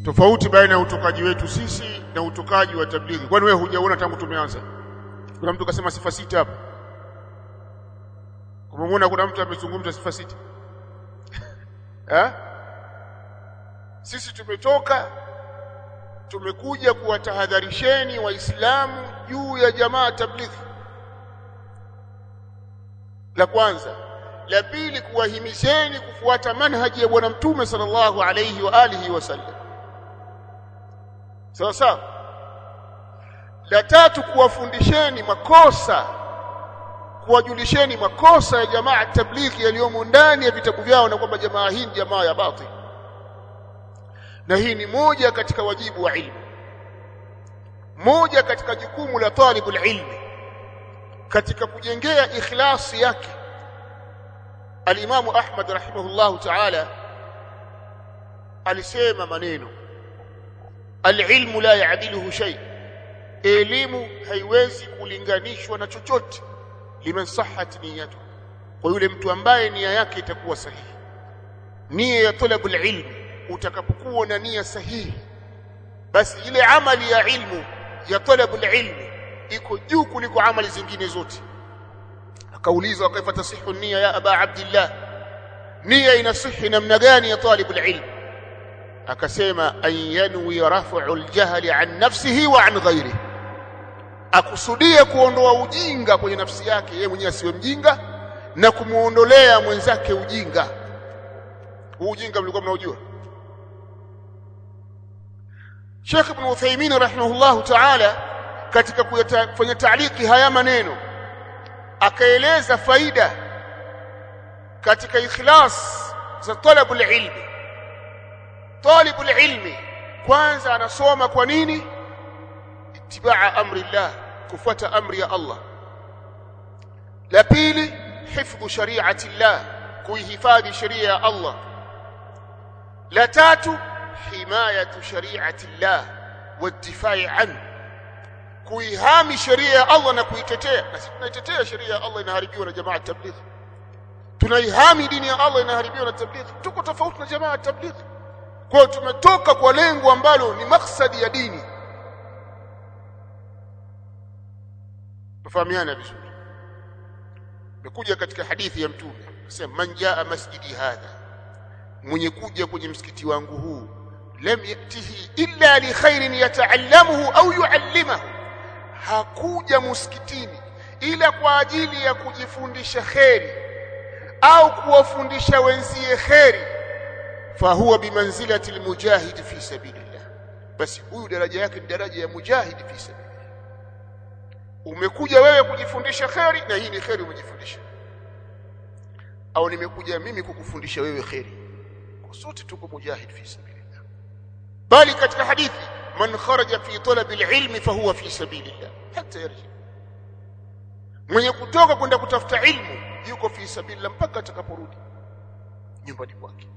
tofauti baina ya utokaji wetu sisi na utokaji wa tablighi. Kwani wewe hujaona tangu tumeanza? Kuna mtu kasema sifa 6 hapa. Umeona kuna mtu amezungumza sifa 6? Sisi tumekuja kuwatahadharisheni waislamu juu ya jamaa tablighi. La kwanza. La pili, kuwahimizeni kufuata manhaji ya bwana mtume sallallahu alayhi wa alihi wasallam. Sawa. La tatu, kuwafundisheni makosa, kuwajulisheni makosa ya jamaa tablighi yaliyomo ndani ya vitabu vyao, na kwamba jamaa hii ni jamaa ya batil. Na hii ni moja katika wajibu wa ilmu, moja katika jukumu la talibul ilmi katika kujengea ikhlasi yake. Al-Imam Ahmad rahimahullahu ta'ala alisema maneno, al-ilmu la ya'diluhu shay, elimu haiwezi kulinganishwa na chochote, liman sahhat niyatu, kwa yule mtu ambaye nia yake itakuwa sahihi. Nia ya talabul ilmi, utakapokuwa na nia sahihi, basi ile amali ya ilmu ya talabul ilmi iko juu kuliko amali zingine zote. Akaulizwa, kaifa tasihu nia ya aba abdillah, nia inasihi namna gani ya talibul ilm? Akasema, an yanwi raf'u al-jahl an nafsihi wa an ghayrihi, akusudia kuondoa ujinga kwenye nafsi yake, yeye mwenyewe asiwe mjinga, na kumuondolea mwenzake ujinga. Huu ujinga mlikuwa mnaujua? Sheikh Ibn Uthaymeen rahimahullahu ta'ala katika kufanya ta'liqi haya maneno akaeleza faida katika ikhlas za talabul ilmi. Talibul ilmi kwanza anasoma kwa nini? Itibaa amri Allah, kufuata amri ya Allah. La pili, hifdhu shari'ati Allah, kuihifadhi sheria ya Allah. La tatu, himayatu shari'ati Allah wa difai anhu, kuihami sheria ya Allah na kuitetea. Na sisi tunaitetea sheria ya Allah, inaharibiwa na jamaa tablighi. Tunaihami dini ya Allah, inaharibiwa na tablighi. Tuko tofauti na jamaa tablighi. Kwa hiyo tumetoka kwa lengo ambalo ni maksadi ya dini. Tufahamiana vizuri. Nimekuja katika hadithi ya Mtume, anasema, man jaa masjidi hadha, mwenye kuja kwenye msikiti wangu huu, lam yatihi illa li khairin yata'allamuhu au yuallimuhu, hakuja msikitini ila kwa ajili ya kujifundisha kheri au kuwafundisha wenzie kheri, fahuwa bimanzilati almujahid fi sabilillah, basi huyu daraja yake ni daraja ya mujahid fi sabilillah. Umekuja wewe kujifundisha kheri, na hii ni kheri umejifundisha, au nimekuja mimi kukufundisha wewe kheri, kwa sote tuko mujahid fi sabilillah. Bali katika hadithi, man kharaja fi talabil ilmi fahuwa fi sabilillah hatta yarji, mwenye kutoka kwenda kutafuta ilmu yuko fi sabilillah mpaka atakaporudi nyumbani kwake.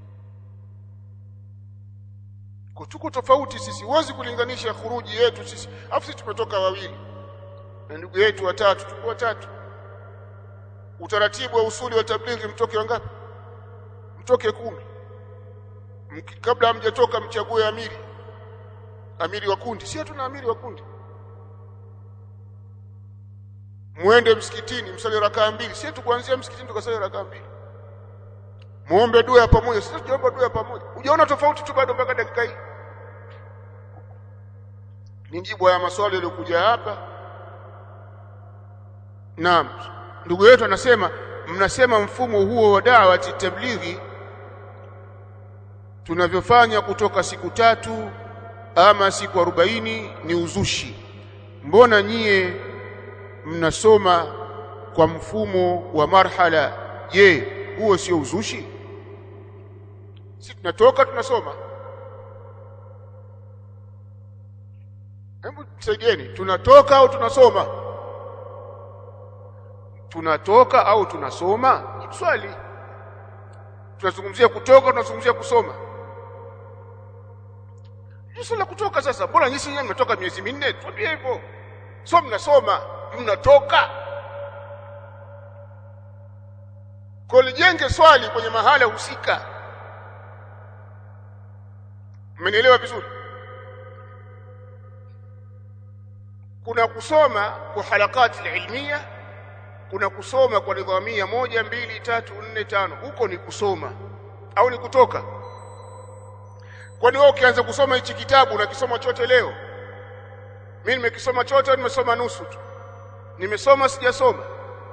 Kwa tuko tofauti sisi, huwezi kulinganisha khuruji yetu sisi. Afu sisi tumetoka wawili na ndugu yetu watatu, tuko watatu. Utaratibu wa usuli wa tablighi, mtoke wangapi? Mtoke 10. Kabla hamjatoka mchague amiri wa kundi. Si hatuna amiri wa kundi. Muende msikitini msali rakaa 2. Si tu kuanzia msikitini tukasali rakaa 2. Muombe dua ya pamoja. Sisi tuombe dua ya pamoja. Unaona tofauti tu bado mpaka dakika hii. Nijibu haya maswali yaliokuja hapa. Naam. Ndugu yetu anasema, mnasema mfumo huo wa da'wa tablighi tunavyofanya kutoka siku 3 ama siku 40 ni uzushi. Mbona nyie mnasoma kwa mfumo wa marhala? Je, huo sio uzushi? Sisi tunatoka tunasoma. Hebu tusaidieni, tunatoka au tunasoma? Tunatoka au tunasoma? Ni swali. Tunazungumzia kutoka, tunazungumzia kusoma. Sisi la kutoka sasa. Mbona nyinyi mmetoka miezi 4? Tuambie hivyo. Sio mnasoma, mnatoka. Kwa lijenge swali kwenye mahala husika. Mmenielewa vizuri? kuna kusoma kwa halakati ilmiya, kuna kusoma kwa nidhamia 1 2 3 4 5. Huko ni kusoma au ni kutoka? Kwani wewe ukianza kusoma hichi kitabu unakisoma chote leo? Mimi nimekisoma chote, nimesoma nusu tu. Nimesoma sijasoma.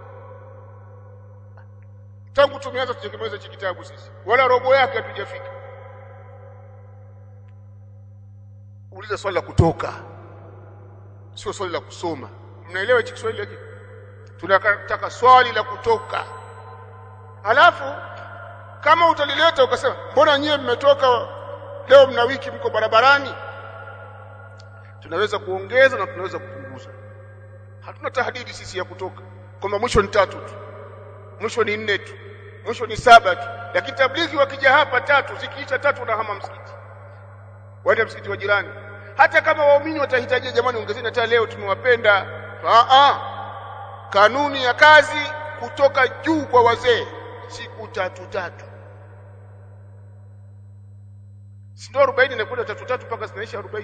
Tangu tumeanza tutegemeza hichi kitabu sisi, wala robo yake hatujafika. Uliza swali la kutoka, sio swali la kusoma. Mnaelewa hichi Kiswahili hiki? Tunataka swali la kutoka. Halafu kama utalileta ukasema mbona nyie mmetoka leo, mna wiki mko barabarani, tunaweza kuongeza na tunaweza kupunguza. Hatuna tahdidi sisi ya kutoka kwamba mwisho ni 3 tu, mwisho ni 4 tu, mwisho ni 7 tu. Lakini tablighi wakija hapa 3, zikiisha 3 unahama msikiti, waende msikiti wa jirani. Hata kama waumini watahitaji jamani ongezeni hata leo tumewapenda, kanuni ya kazi kutoka juu kwa wazee siku 3. Ndio 40 na kwenda 3 mpaka zinaisha 40.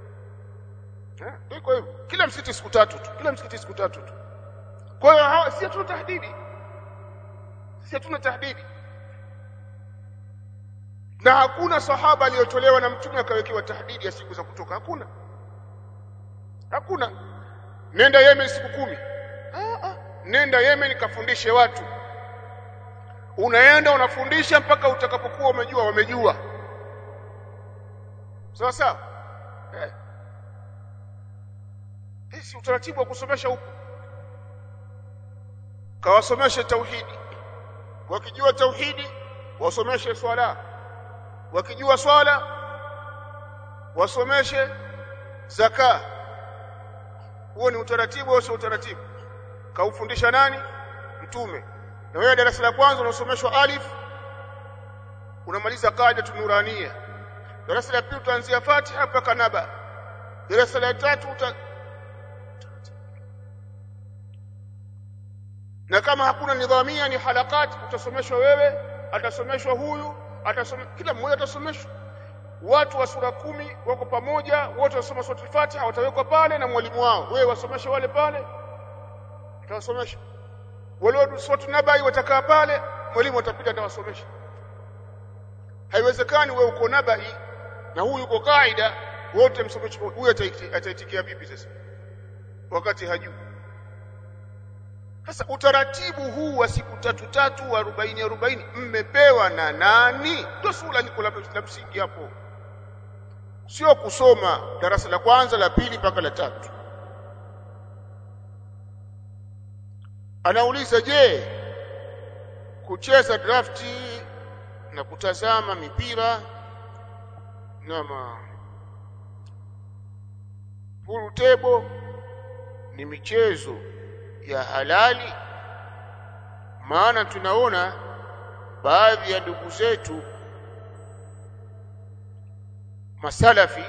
Kwa hiyo kila msikiti siku 3 tu, kila msikiti siku 3 tu. Kwa hiyo si hatuna tahdidi, si hatuna tahdidi. Na hakuna sahaba aliyotolewa na mtume akawekewa tahdidi ya siku za kutoka. Hakuna. Nenda Yemen siku 10. Nenda Yemen kafundishe watu. Unaenda unafundisha mpaka utakapokuwa wamejua. Sawa. Si utaratibu wa kusomesha huko. Kawasomeshe tauhidi. Wakijua tauhidi wasomeshe swala. Wakijua swala wasomeshe zaka. Huo ni utaratibu au sio utaratibu? Kaufundisha nani? Mtume. Na wewe darasa la kwanza unasomeshwa alif, unamaliza qaida tunurania. Darasa la pili utaanzia Fatiha mpaka Naba. Darasa la 3 na kama hakuna nidhamia ni halakati, utasomeshwa wewe, atasomeshwa huyu, kila mmoja atasomeshwa. Watu wa sura 10 wako pamoja, wote wasoma sura Fatiha, watawekwa pale na mwalimu wao. Wewe wasomeshe wale pale, utawasomesha. Wale wa sura Nabai watakaa pale, mwalimu atapita atawasomesha. Haiwezekani wewe uko Nabai na huyu uko kaida, wote msomeshe. Huyu ataitikia vipi sasa wakati hajui? Sasa utaratibu huu wa siku 3 40 mmepewa na nani? Ndio sura liko la msingi hapo. Sio kusoma darasa la kwanza, la pili mpaka la 3. Anauliza, je, kucheza drafti na kutazama mipira na pool table ni michezo ya halali? Maana tunaona baadhi ya ndugu zetu masalafi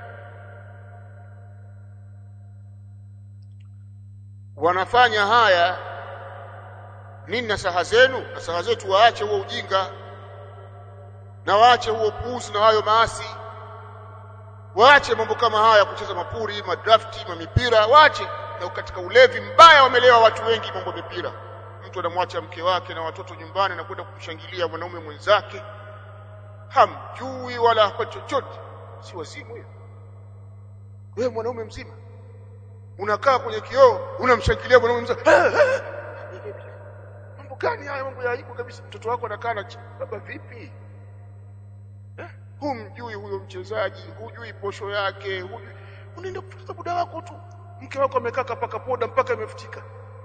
wanafanya haya. Nini nasaha zenu? Nasaha zetu waache huo ujinga na waache huo puuzi na hayo maasi. Waache mambo kama haya, kucheza mapuri, madrafti, mipira, waache. Na katika ulevi mbaya wamelewa watu wengi mambo mipira. Mtu anamwacha mke wake na watoto nyumbani na kwenda kumshangilia mwanaume mwenzake, hamjui wala hapa chochote. Si wazimu hiyo? Wewe mwanaume mzima unakaa kwenye kioo unamshangilia mwanaume mzima. Mambo gani haya? Mambo ya aibu kabisa. Mtoto wako anakaa na baba vipi? Humjui huyo mchezaji, hujui posho yake, hujui. Unaenda kufuata buda wako tu. Mke wako amekaa paka poda mpaka imefutika.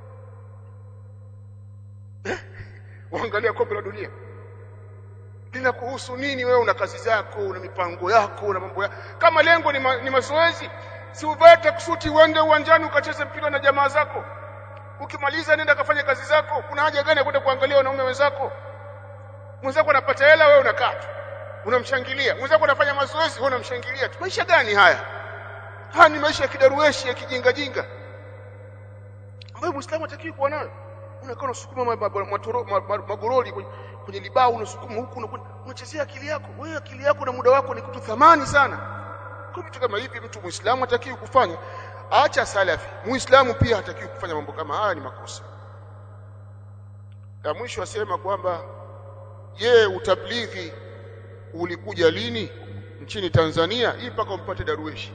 Waangalia kombe la dunia. Lina kuhusu nini? Wewe una kazi zako, una mipango yako, una mambo yako. Kama lengo ni mazoezi, si uvae takusuti uende uwanjani ukacheze mpira na jamaa zako. Ukimaliza nenda kafanye kazi zako. Kuna haja gani ya kwenda kuangalia wanaume wenzako? Mwenzako anapata hela, wewe unakaa tu unamshangilia. Mwenzako anafanya mazoezi, wewe unamshangilia. Maisha gani haya? Haya ni maisha ya kidarueshi, ya kijinga ambayo Muislamu hatakiwi kuwa nayo. Unakaa unasukuma magoroli kwenye libao, unasukuma huku unachezea akili yako. Wewe akili yako na muda wako ni kitu thamani sana. Kwa vitu kama hivi mtu Muislamu hatakiwi kufanya. acha salafi. Muislamu pia hatakiwi kufanya mambo kama haya, ni makosa. Na mwisho asema kwamba je, utablighi ulikuja lini nchini Tanzania hii mpaka umpate Darweshi?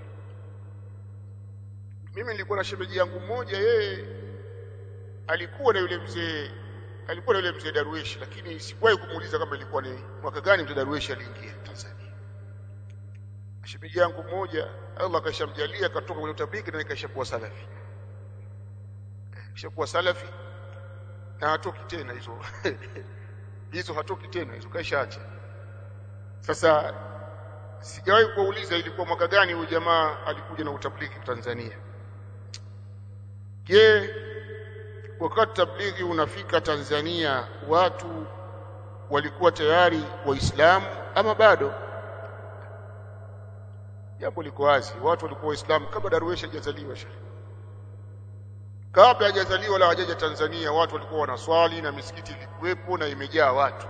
Mimi nilikuwa na shemeji yangu mmoja, yeye alikuwa na yule mzee Darweshi, lakini sikuwahi kumuuliza kama ilikuwa ni mwaka gani mzee Darweshi aliingia Tanzania. Shemeji yangu mmoja Allah kashamjalia akatoka kwenye utablighi na ikashakuwa salafi. Kishakuwa salafi na hatoki tena hizo hatoki tena hizo, kaishaacha. Sasa sijawahi kuuliza ilikuwa mwaka gani huyo jamaa alikuja na utablighi Tanzania. Je, wakati tablighi unafika Tanzania watu walikuwa tayari waislamu ama bado? Jambo liko wazi, watu walikuwa waislamu kabla Darwesh hajazaliwa. Kabla hajazaliwa wala hajaja Tanzania, watu walikuwa wanaswali na misikiti ilikuwepo na imejaa watu.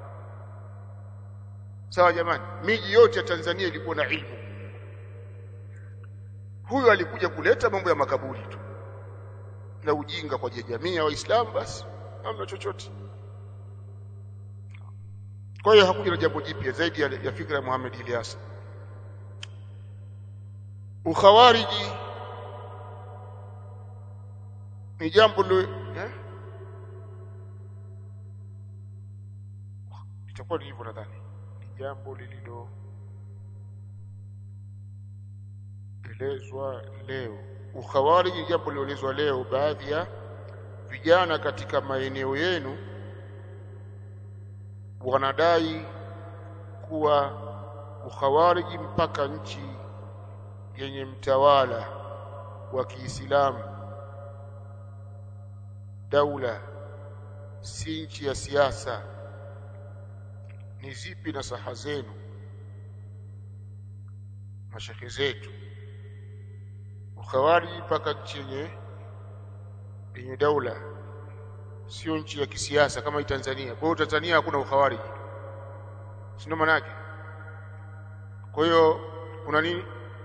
Sawa jamani, miji yote ya Tanzania ilikuwa na ilmu. Huyu alikuja kuleta mambo ya makaburi tu na ujinga kwa jamii ya Waislamu, basi hamna chochote. Kwa hiyo hakuja na jambo jipya zaidi ya fikra ya Muhammad Ilyas. Ukhawariji ni jambo itakuwa ni hivyo, nadhani ni jambo lililoelezwa leo. Ukhawariji jambo lililoelezwa leo. Baadhi ya vijana katika maeneo yenu wanadai kuwa ukhawariji mpaka nchi yenye mtawala wa Kiislamu, daula, si nchi ya siasa. Ni zipi nasaha zenu mashekhe zetu? Ukhawariji mpaka nchi yenye daula, sio nchi ya kisiasa kama Tanzania. Kwa Tanzania hakuna ukhawariji, sio maana yake. Kwa hiyo kuna nini?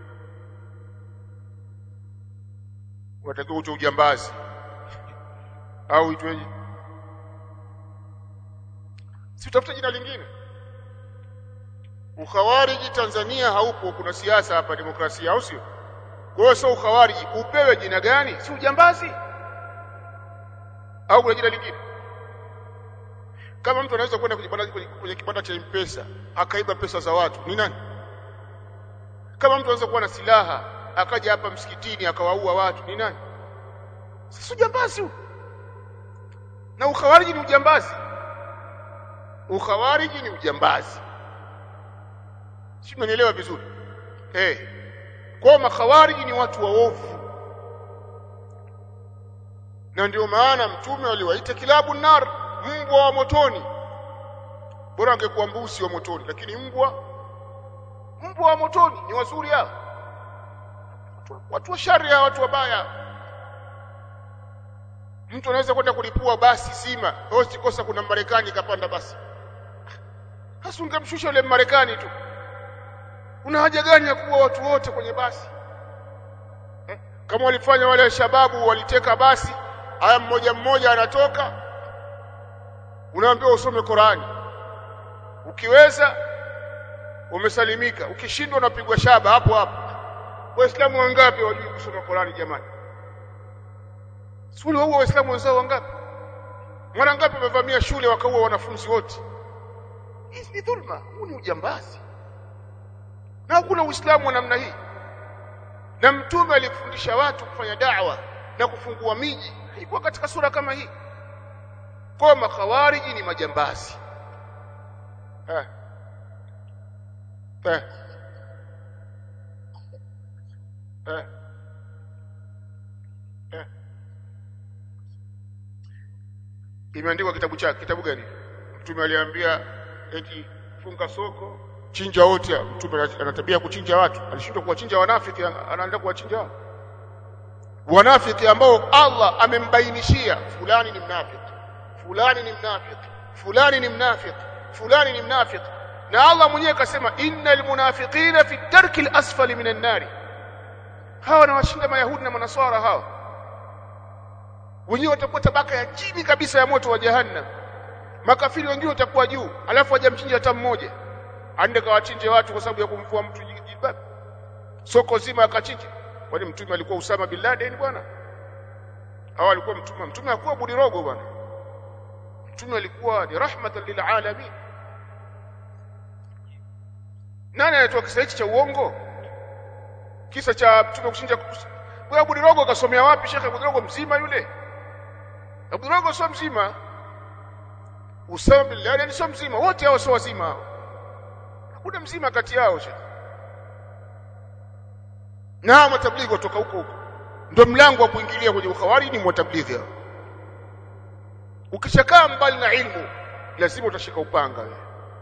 Watakiwa ucho ujambazi au itweje? Si utafuta jina lingine. Ukhawariji Tanzania haupo, kuna siasa hapa, demokrasia, au sio? Kwa hiyo sio ukhawariji, upewe jina gani? Si ujambazi au kuna jina lingine? Kama mtu anaweza kwenda kwenye kibanda cha M-Pesa akaiba pesa za watu, ni nani? Kama mtu anaweza kuwa na silaha akaja hapa msikitini akawaua watu, ni nani? Si ujambazi. Na ukhawariji ni ujambazi. Ukhawariji ni ujambazi. Si mnaelewa vizuri? Kwa makhawariji ni watu waovu. Na ndio maana mtume aliwaita kilabu nar, mbwa wa motoni. Bora angekuwa mbusi wa motoni, lakini mbwa wa motoni ni wazuri hao. Watu wa shari, watu wabaya. Mtu anaweza kwenda kulipua basi zima, usikosa kuna Marekani kapanda basi. Hasa ungemshusha yule Marekani tu. Una haja gani ya kuwa watu wote kwenye basi? Kama walifanya wale shababu, waliteka basi, haya mmoja anatoka, unaambiwa usome Qur'ani. Ukiweza umesalimika, ukishindwa unapigwa shaba hapo hapo. Waislamu wangapi wajui kusoma Qur'ani jamani? Shule wao Waislamu wenzao wangapi? Mara ngapi wamevamia shule wakaua wanafunzi wote? Hii ni dhulma, huu ni ujambazi. Na hakuna Uislamu wa namna hii. Na mtume alifundisha watu kufanya da'wa na kufungua miji, haikuwa katika sura kama hii. Kwa makhawariji ni majambazi. Imeandikwa kitabu gani? Mtume aliambia eti funga soko, chinja wote. Mtume ana tabia kuchinja watu, alishindwa kuwachinja wanafiki, anaanza kuwachinja wao. Wanafiki ambao Allah amembainishia fulani ni mnafiki, fulani ni mnafiki, fulani ni mnafiki, fulani ni mnafiki. Na Allah mwenyewe akasema innal munafiqina fi darki al-asfali minan nar. hawa na washinda mayahudi na manaswara hawa. Wenyewe watakuwa tabaka ya chini kabisa ya moto wa jahannam. Makafiri wengine watakuwa juu, alafu hajamchinja hata mmoja. Aende kawachinje watu kwa sababu ya kumfua mtu jilbab. Soko zima akachinje. Kwani mtume alikuwa Usama bin Laden bwana? Hawa alikuwa mtume hakuwa budirogo bwana. Mtume alikuwa ni rahmatan lil alamin. Nani anatoa kisa hichi cha uongo? Kisa cha mtume kuchinja. Wewe budirogo kasomea wapi Sheikh? Budirogo mzima yule? Budirogo sio mzima. Usama bin Laden sio mzima, wote hao sio wazima. Hakuna mzima kati yao Sheikh. Na matablighi kutoka huko ndio mlango wa kuingilia kwenye ukhawari ni matablighi. Ukishakaa mbali na ilmu lazima utashika upanga wewe.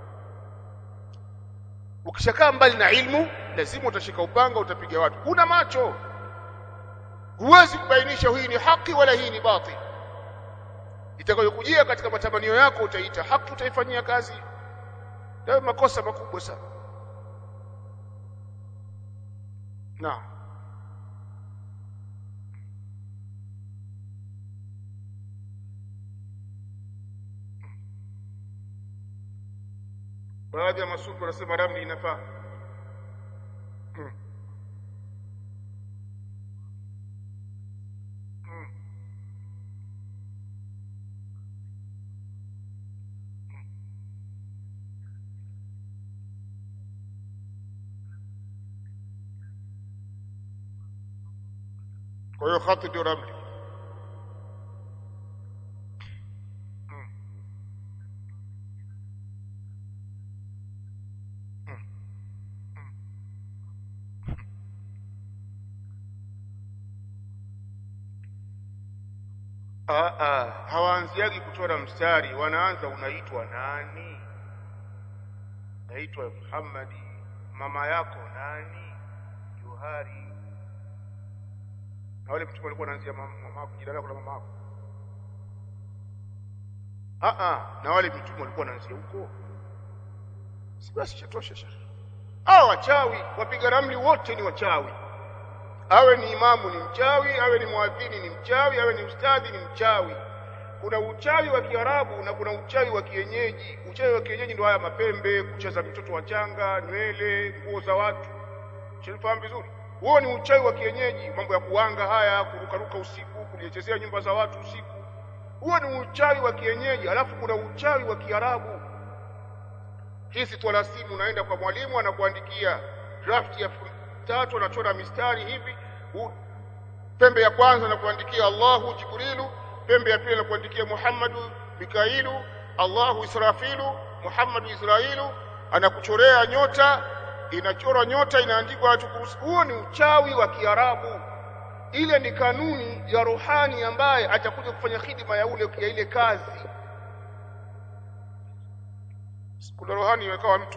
Ukishakaa mbali na ilmu lazima utashika upanga, utapiga watu. Una macho, huwezi kubainisha hii ni haki wala hii ni batil. Itakayokujia katika matamanio yako utaita haki, utaifanyia kazi. Ndio makosa makubwa sana. Naam. Baadhi ya masufi wanasema ramli inafaa. Kwa hiyo khati ndio ramli. Hawaanziagi kuchora mstari, wanaanza unaitwa nani? Naitwa Muhammadi. Mama yako nani? Johari. Na wale mtu walikuwa wanaanzia mama yako, jina lako na mama yako. Na wale mitume walikuwa wanaanzia huko. Si basi chatosha Sheikh. Wachawi wapiga ramli wote ni wachawi. Awe ni imamu ni mchawi, awe ni muadhini ni mchawi, awe ni ustadhi ni mchawi. Kuna uchawi wa Kiarabu na kuna uchawi wa kienyeji. Uchawi wa kienyeji ndio haya mapembe, kucheza mtoto wachanga, nywele, nguo za watu. Unafahamu vizuri? Huo ni uchawi wa kienyeji, mambo ya kuanga haya, kurukaruka usiku, kulichezea nyumba za watu usiku. Huo ni uchawi wa kienyeji. Alafu kuna uchawi wa Kiarabu. Hizi twala simu, unaenda kwa mwalimu anakuandikia draft ya 3, anachora mistari hivi. Pembe ya kwanza anakuandikia Allahu Jibrilu, pembe ya pili anakuandikia Muhammadu Mikailu, Allahu Israfilu, Muhammadu Israilu. Anakuchorea nyota, inachora nyota inaandikwa watu. Huo ni uchawi wa Kiarabu. Ile ni kanuni ya rohani ambaye atakuja kufanya khidma ya ile kazi. Kuna rohani imekawa mtu.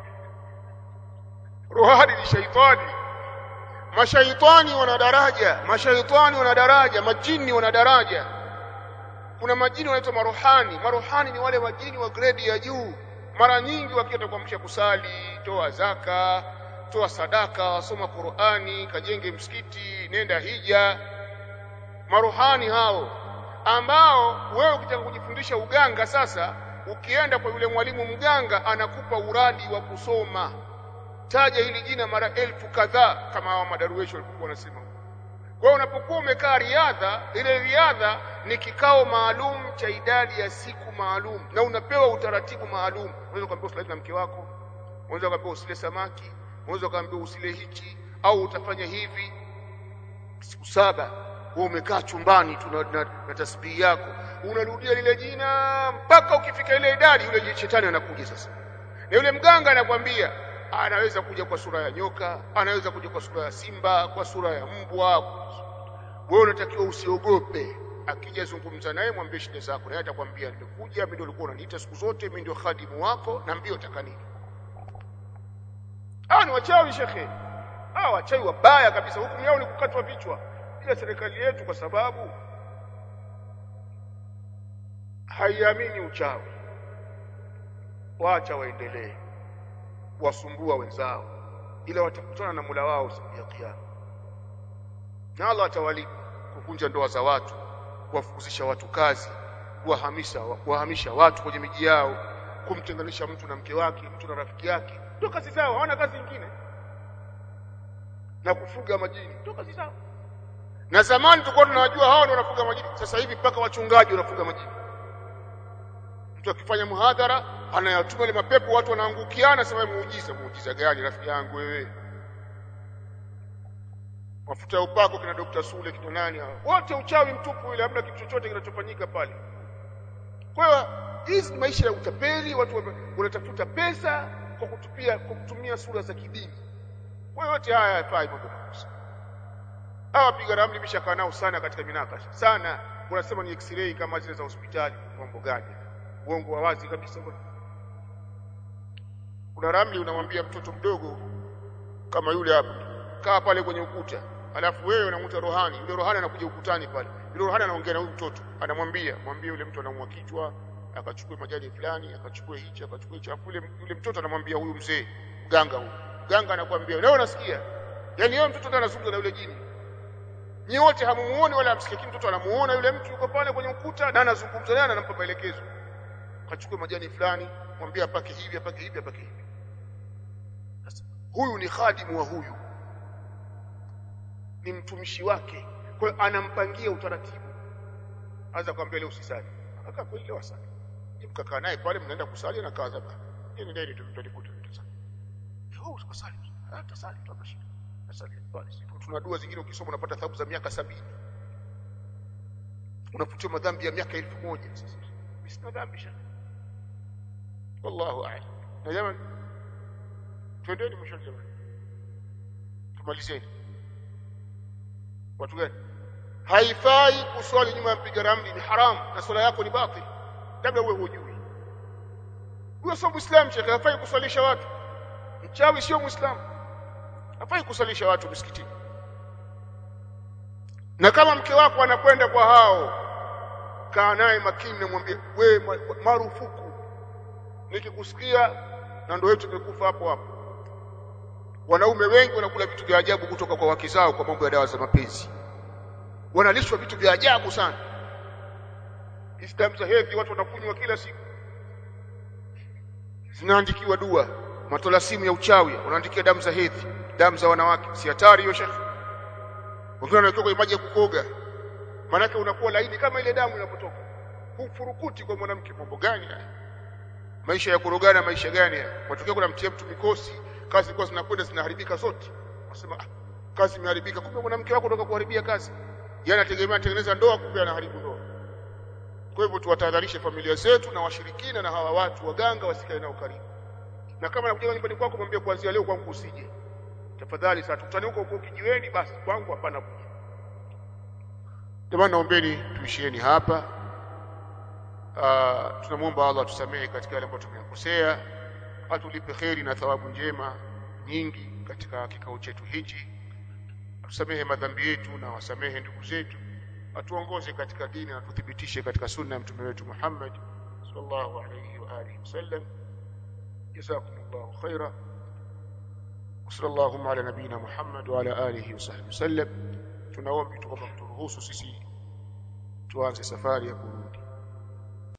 Rohani ni shaitani. Mashaitani wana daraja, majini wana daraja. Kuna majini wanaitwa marohani. Marohani ni wale majini wa grade ya juu. Mara nyingi wakienda kuamsha kusali, toa zaka, toa sadaka, soma Qur'ani, kajenge msikiti, nenda hija. Marohani hao ambao wewe ukitaka kujifundisha uganga sasa, ukienda kwa yule mwalimu mganga anakupa uradi wa kusoma. Taja hili jina mara 1000 kadhaa kama hao madaruweshi walikuwa wanasema. Kwa hiyo unapokuwa umekaa riadha, ile riadha ni kikao maalum cha idadi ya siku maalum na unapewa utaratibu maalum. Unaweza kuambiwa usilale na mke wako, unaweza kuambiwa usile samaki, unaweza kuambiwa usile hichi au utafanya hivi. Siku 7 wewe umekaa chumbani tu na tasbihi yako, unarudia lile jina mpaka ukifika ile idadi, yule shetani anakuja sasa. Na yule mganga anakuambia anaweza kuja kwa sura ya nyoka, anaweza kuja kwa sura ya simba, kwa sura ya mbwa. Wewe unatakiwa usiogope. Akija zungumza naye, mwambie shida zako, naye atakwambia nimekuja, mimi ndio ulikuwa unaniita siku zote, mimi ndio khadimu wako, na mbio utaka nini. Ni wachawi shekhe. Wachawi wabaya kabisa. Hukumu yao ni kukatwa vichwa. Ile serikali yetu kwa sababu haiamini uchawi, waacha waendelee wasumbua wenzao, ila watakutana na Mola wao siku ya Kiyama. na Allah atawalipa kuvunja ndoa za watu, kuwafukuzisha watu kazi, kuwahamisha watu kwenye miji yao, kumtenganisha mtu na mke wake, mtu na rafiki yake. Ndio kazi zao, hawana kazi nyingine. Na kufuga majini ndio kazi zao. Na zamani tulikuwa tunajua hao ndio wanafuga majini. Sasa hivi mpaka wachungaji wanafuga majini. Mtu akifanya muhadhara anayatuma ile mapepo, watu wanaangukiana, sema muujiza gani rafiki yangu wewe? Mafuta ya upako kina Dr. Sule kina nani hao? Wote uchawi mtupu ile, hamna kitu chochote kinachofanyika pale. Kwa hiyo hizi ni maisha ya utapeli, watu wanatafuta pesa kwa kutumia sura za kidini. Kwa hiyo yote haya hayafai mambo makosa. Hawa piga ramli mishaka nao sana katika minakasha. Sana wanasema ni x-ray kama zile za hospitali, mambo gani? Uongo wa wazi kabisa bwana. Kuna ramli unamwambia mtoto mdogo kama yule hapa, kaa pale kwenye ukuta. Alafu wewe unamuita rohani, yule rohani anakuja ukutani pale. Yule rohani anaongea na huyu mtoto, anamwambia yule mtu anaumwa kichwa, akachukue majani fulani, akachukue hichi, akachukue hichi. Alafu yule mtoto anamwambia huyu mzee, mganga huyu. Mganga anakuambia, "Leo unasikia?" Yaani yeye mtoto ndiye anazungumza na yule jini. Nyinyi wote hamumuoni wala hamsikii, lakini mtoto anamuona yule mtu yuko pale kwenye ukuta na anazungumza naye, anampa maelekezo. Akachukue majani fulani, mwambie apake hivi, apake hivi, apake hivi. Sasa huyu ni khadimu wa huyu, ni mtumishi wake. Kwa hiyo anampangia utaratibu. Anza kumwambia leo usisali. Akakaa kwa ile wasali. Mkakaa naye pale, mnaenda kusali na kaza baba. Yeye ndiye mtalikuta mtasali. Leo usikosali. Hata sali tu hapa. Asali pale. Tuna dua zingine ukisoma unapata thawabu za miaka 70. Unafutiwa madhambi ya miaka 1000. Sasa sina dhambi shaka. Wallahu a'lam. Na jamani, twendeni mwisho jamani. Tumalizeni. Watu gani? Haifai kuswali nyuma ya mpiga ramli, ni haramu na swala yako ni batil. Labda wewe hujui. Huyo sio Muislamu, shekhi, hafai kuswalisha watu. Mchawi sio Muislamu. Hafai kuswalisha watu msikitini. Na kama mke wako anakwenda kwa hao, kaa naye makini na mwambie, wewe marufuku. Nikikusikia na ndio wetu tumekufa hapo hapo. Wanaume wengi wanakula vitu vya ajabu kutoka kwa wake zao kwa mambo ya dawa za mapenzi. Wanalishwa vitu vya ajabu sana. Damu za hedhi watu wanakunywa kila siku. Zinaandikiwa dua, matola simu ya uchawi, wanaandikia damu za hedhi, damu za wanawake. Si hatari hiyo shekhi? Wengine wanawekewa kwenye maji ya kukoga. Maana yake unakuwa laini kama ile damu inapotoka. Hufurukuti kwa mwanamke. Mambo gani haya? Maisha ya kurogana, maisha gani haya? Matokeo kuna mtia mtu mikosi, kazi zilikuwa zinakwenda zinaharibika zote. Wasema kazi imeharibika, kumbe mwanamke wako ndio kuharibia kazi. Yeye anategemea tengeneza ndoa, kumbe anaharibu ndoa. Kwa hivyo tuwatahadharishe familia zetu na washirikina na hawa watu waganga wasikae nao karibu. Na kama anakuja nyumbani kwako, mwambie kuanzia leo kwangu usije. Tafadhali sasa tutane huko kijiweni, basi kwangu hapana kuja. Jamani, naombeni tuishieni hapa. Tunamuomba Allah tusamehe katika yale ambayo tumeyakosea, atulipe kheri na thawabu njema nyingi katika kikao chetu hichi. Tusamehe madhambi yetu na wasamehe ndugu zetu, atuongoze katika dini na tuthibitishe katika sunna ya mtume wetu Muhammad sallallahu alayhi wa alihi wasallam. Jazakumullahu khaira. Sallallahu ala nabina Muhammad wa ala alihi wa sahbihi wasallam. Tunaomba turuhusu sisi tuanze safari ya kurudi.